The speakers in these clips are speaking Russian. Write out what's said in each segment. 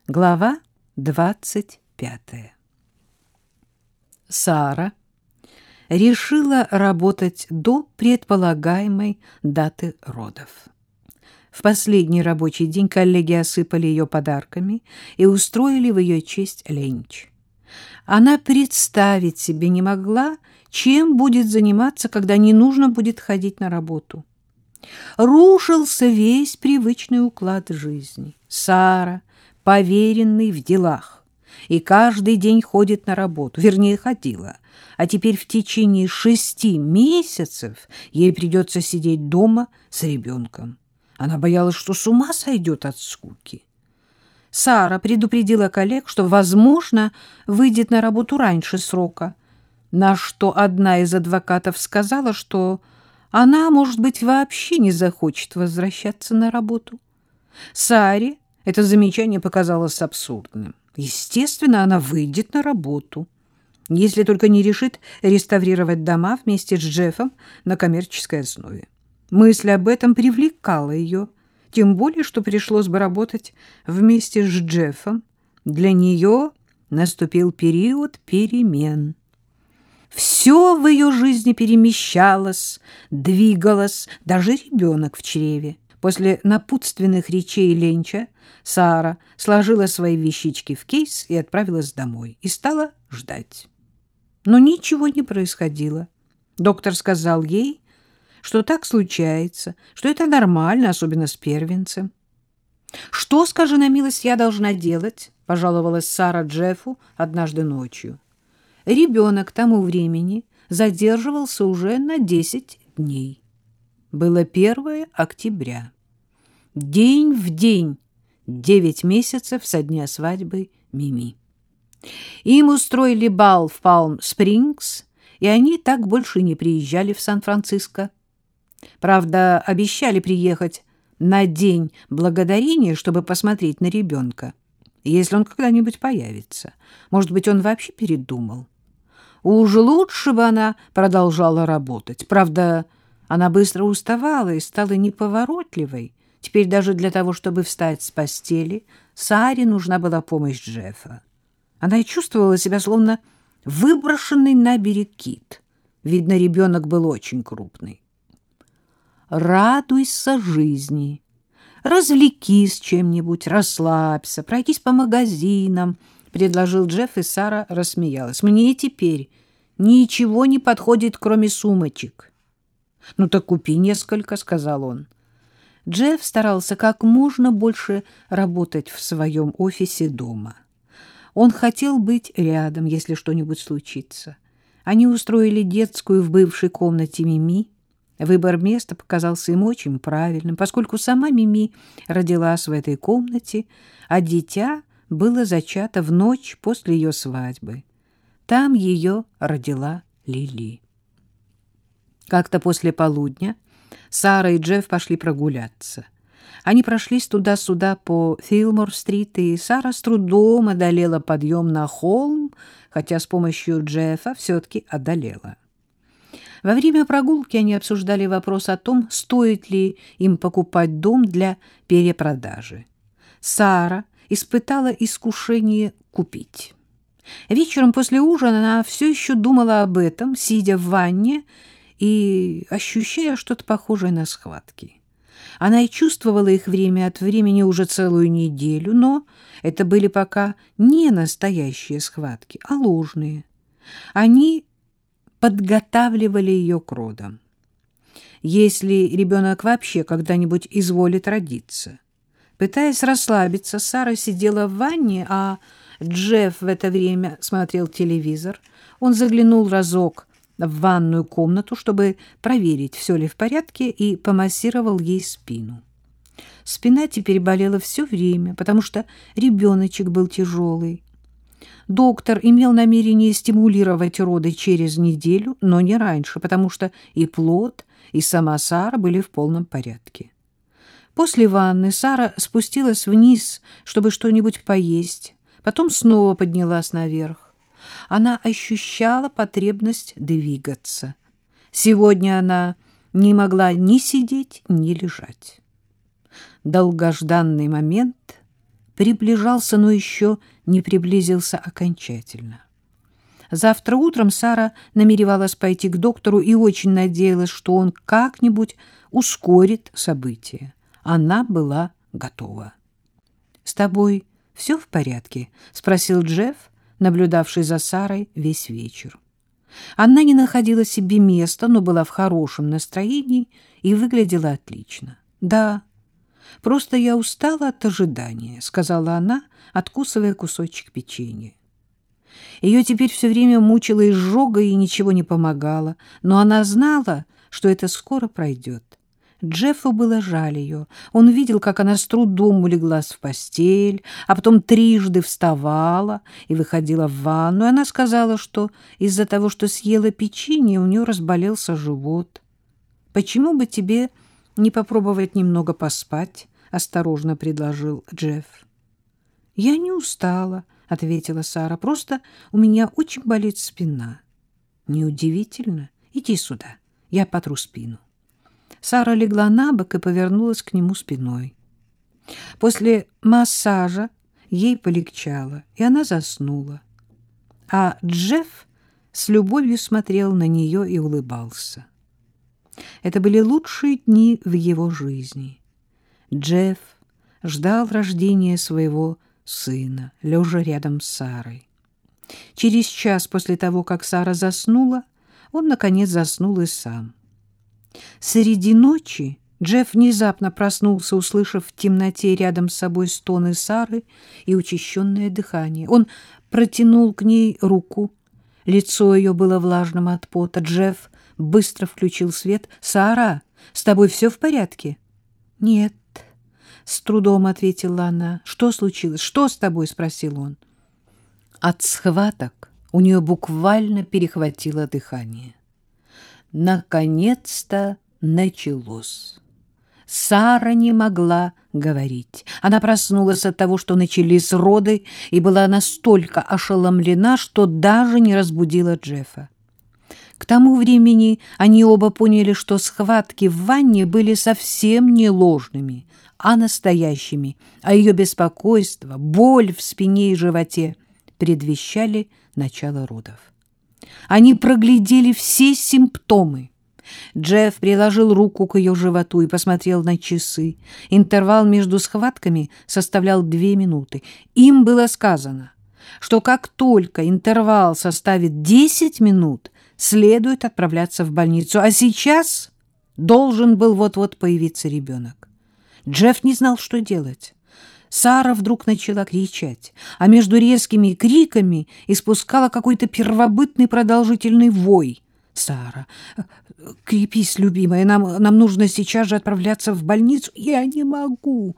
Глава 25. Сара решила работать до предполагаемой даты родов. В последний рабочий день коллеги осыпали ее подарками и устроили в ее честь ленч. Она представить себе не могла, чем будет заниматься, когда не нужно будет ходить на работу. Рушился весь привычный уклад жизни. Сара поверенный в делах, и каждый день ходит на работу, вернее, ходила, а теперь в течение 6 месяцев ей придется сидеть дома с ребенком. Она боялась, что с ума сойдет от скуки. Сара предупредила коллег, что, возможно, выйдет на работу раньше срока, на что одна из адвокатов сказала, что она, может быть, вообще не захочет возвращаться на работу. Саре это замечание показалось абсурдным. Естественно, она выйдет на работу, если только не решит реставрировать дома вместе с Джеффом на коммерческой основе. Мысль об этом привлекала ее, тем более, что пришлось бы работать вместе с Джеффом. Для нее наступил период перемен. Все в ее жизни перемещалось, двигалось, даже ребенок в чреве. После напутственных речей ленча Сара сложила свои вещички в кейс и отправилась домой. И стала ждать. Но ничего не происходило. Доктор сказал ей, что так случается, что это нормально, особенно с первенцем. «Что, скажи на милость, я должна делать?» — пожаловалась Сара Джеффу однажды ночью. Ребенок к тому времени задерживался уже на 10 дней. Было 1 октября. День в день, 9 месяцев со дня свадьбы Мими. Им устроили бал в Палм-Спрингс, и они так больше не приезжали в Сан-Франциско. Правда, обещали приехать на День Благодарения, чтобы посмотреть на ребенка, если он когда-нибудь появится. Может быть, он вообще передумал. Уж лучше бы она продолжала работать. Правда, она быстро уставала и стала неповоротливой. Теперь даже для того, чтобы встать с постели, Саре нужна была помощь Джеффа. Она и чувствовала себя словно выброшенный на берег кит. Видно, ребенок был очень крупный. Радуйся жизни, развлекись чем-нибудь, расслабься, пройдись по магазинам, — предложил Джефф, и Сара рассмеялась. Мне теперь ничего не подходит, кроме сумочек. — Ну так купи несколько, — сказал он. Джефф старался как можно больше работать в своем офисе дома. Он хотел быть рядом, если что-нибудь случится. Они устроили детскую в бывшей комнате Мими. Выбор места показался им очень правильным, поскольку сама Мими родилась в этой комнате, а дитя было зачато в ночь после ее свадьбы. Там ее родила Лили. Как-то после полудня Сара и Джефф пошли прогуляться. Они прошлись туда-сюда по Филмор-стрит, и Сара с трудом одолела подъем на холм, хотя с помощью Джеффа все-таки одолела. Во время прогулки они обсуждали вопрос о том, стоит ли им покупать дом для перепродажи. Сара испытала искушение купить. Вечером после ужина она все еще думала об этом, сидя в ванне и ощущая что-то похожее на схватки. Она и чувствовала их время от времени уже целую неделю, но это были пока не настоящие схватки, а ложные. Они подготавливали ее к родам. Если ребенок вообще когда-нибудь изволит родиться. Пытаясь расслабиться, Сара сидела в ванне, а Джефф в это время смотрел телевизор. Он заглянул разок в ванную комнату, чтобы проверить, все ли в порядке, и помассировал ей спину. Спина теперь болела все время, потому что ребеночек был тяжелый. Доктор имел намерение стимулировать роды через неделю, но не раньше, потому что и плод, и сама Сара были в полном порядке. После ванны Сара спустилась вниз, чтобы что-нибудь поесть, потом снова поднялась наверх. Она ощущала потребность двигаться. Сегодня она не могла ни сидеть, ни лежать. Долгожданный момент приближался, но еще не приблизился окончательно. Завтра утром Сара намеревалась пойти к доктору и очень надеялась, что он как-нибудь ускорит события. Она была готова. — С тобой все в порядке? — спросил Джефф, наблюдавший за Сарой весь вечер. Она не находила себе места, но была в хорошем настроении и выглядела отлично. — Да, просто я устала от ожидания, — сказала она, откусывая кусочек печенья. Ее теперь все время мучила изжога и ничего не помогало, но она знала, что это скоро пройдет. Джеффу было жаль ее. Он видел, как она с трудом улеглась в постель, а потом трижды вставала и выходила в ванну. И она сказала, что из-за того, что съела печенье, у нее разболелся живот. — Почему бы тебе не попробовать немного поспать? — осторожно предложил Джефф. — Я не устала, — ответила Сара. — Просто у меня очень болит спина. — Неудивительно. Иди сюда, я потру спину. Сара легла на бок и повернулась к нему спиной. После массажа ей полегчало, и она заснула. А Джефф с любовью смотрел на нее и улыбался. Это были лучшие дни в его жизни. Джефф ждал рождения своего сына, лежа рядом с Сарой. Через час после того, как Сара заснула, он, наконец, заснул и сам. Среди ночи Джефф внезапно проснулся, услышав в темноте рядом с собой стоны Сары и учащенное дыхание. Он протянул к ней руку. Лицо ее было влажным от пота. Джефф быстро включил свет. — Сара, с тобой все в порядке? — Нет, — с трудом ответила она. — Что случилось? Что с тобой? — спросил он. От схваток у нее буквально перехватило дыхание. Наконец-то началось. Сара не могла говорить. Она проснулась от того, что начались роды, и была настолько ошеломлена, что даже не разбудила Джеффа. К тому времени они оба поняли, что схватки в ванне были совсем не ложными, а настоящими, а ее беспокойство, боль в спине и животе предвещали начало родов. Они проглядели все симптомы. Джефф приложил руку к ее животу и посмотрел на часы. Интервал между схватками составлял 2 минуты. Им было сказано, что как только интервал составит 10 минут, следует отправляться в больницу, а сейчас должен был вот-вот появиться ребенок. Джефф не знал, что делать. Сара вдруг начала кричать, а между резкими криками испускала какой-то первобытный продолжительный вой. — Сара, крепись, любимая, нам нужно сейчас же отправляться в больницу. — Я не могу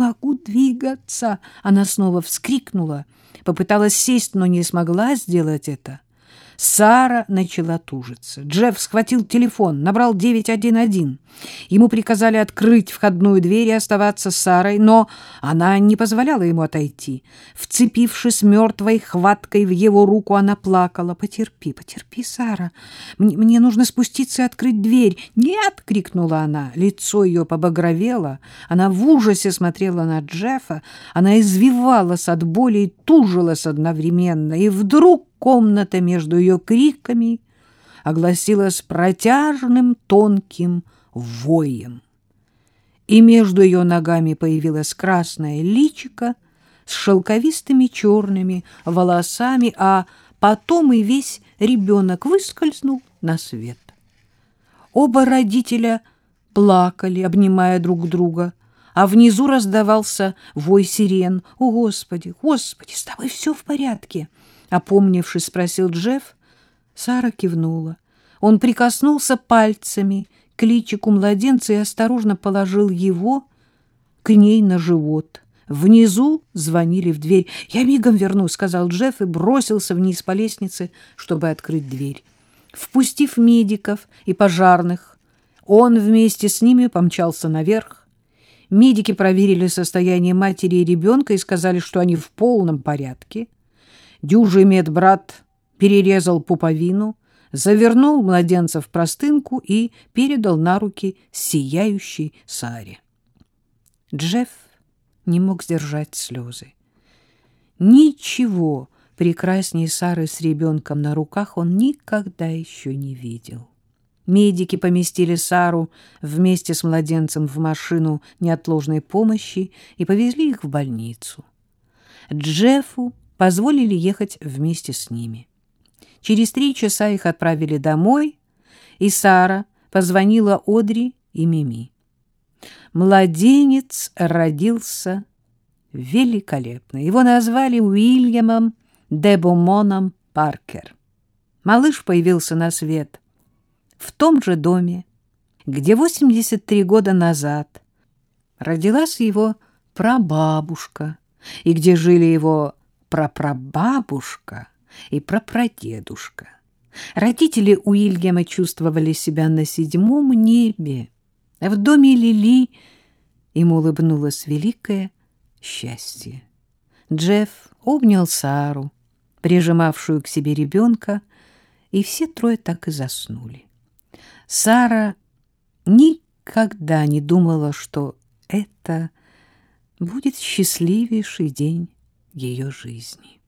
двигаться. Она снова вскрикнула, попыталась сесть, но не смогла сделать это. Сара начала тужиться. Джефф схватил телефон, набрал 911. Ему приказали открыть входную дверь и оставаться с Сарой, но она не позволяла ему отойти. Вцепившись мертвой хваткой в его руку, она плакала. — Потерпи, Сара. Мне нужно спуститься и открыть дверь. — Нет! — крикнула она. Лицо ее побагровело. Она в ужасе смотрела на Джеффа. Она извивалась от боли и тужилась одновременно. И вдруг комната между ее криками огласилась протяжным тонким воем. И между ее ногами появилось красное личико с шелковистыми черными волосами, а потом и весь ребенок выскользнул на свет. Оба родителя плакали, обнимая друг друга, а внизу раздавался вой сирен. — О, Господи, с тобой все в порядке? — опомнившись, спросил Джефф. Сара кивнула. Он прикоснулся пальцами к личику младенца и осторожно положил его к ней на живот. Внизу звонили в дверь. — Я мигом вернусь, — сказал Джефф и бросился вниз по лестнице, чтобы открыть дверь. Впустив медиков и пожарных, он вместе с ними помчался наверх. Медики проверили состояние матери и ребенка и сказали, что они в полном порядке. Дюжий медбрат перерезал пуповину, завернул младенца в простынку и передал на руки сияющей Саре. Джефф не мог сдержать слезы. Ничего прекраснее Сары с ребенком на руках он никогда еще не видел. Медики поместили Сару вместе с младенцем в машину неотложной помощи и повезли их в больницу. Джеффу позволили ехать вместе с ними. Через 3 часа их отправили домой, и Сара позвонила Одри и Мими. Младенец родился великолепно. Его назвали Уильямом де Бомоном Паркер. Малыш появился на свет в том же доме, где 83 года назад родилась его прабабушка, и где жили его прапрабабушка и прапрадедушка. Родители Уильяма чувствовали себя на 7-м небе. В доме Лили им улыбнулось великое счастье. Джефф обнял Сару, прижимавшую к себе ребенка, и все трое так и заснули. Сара никогда не думала, что это будет счастливейший день ее жизни.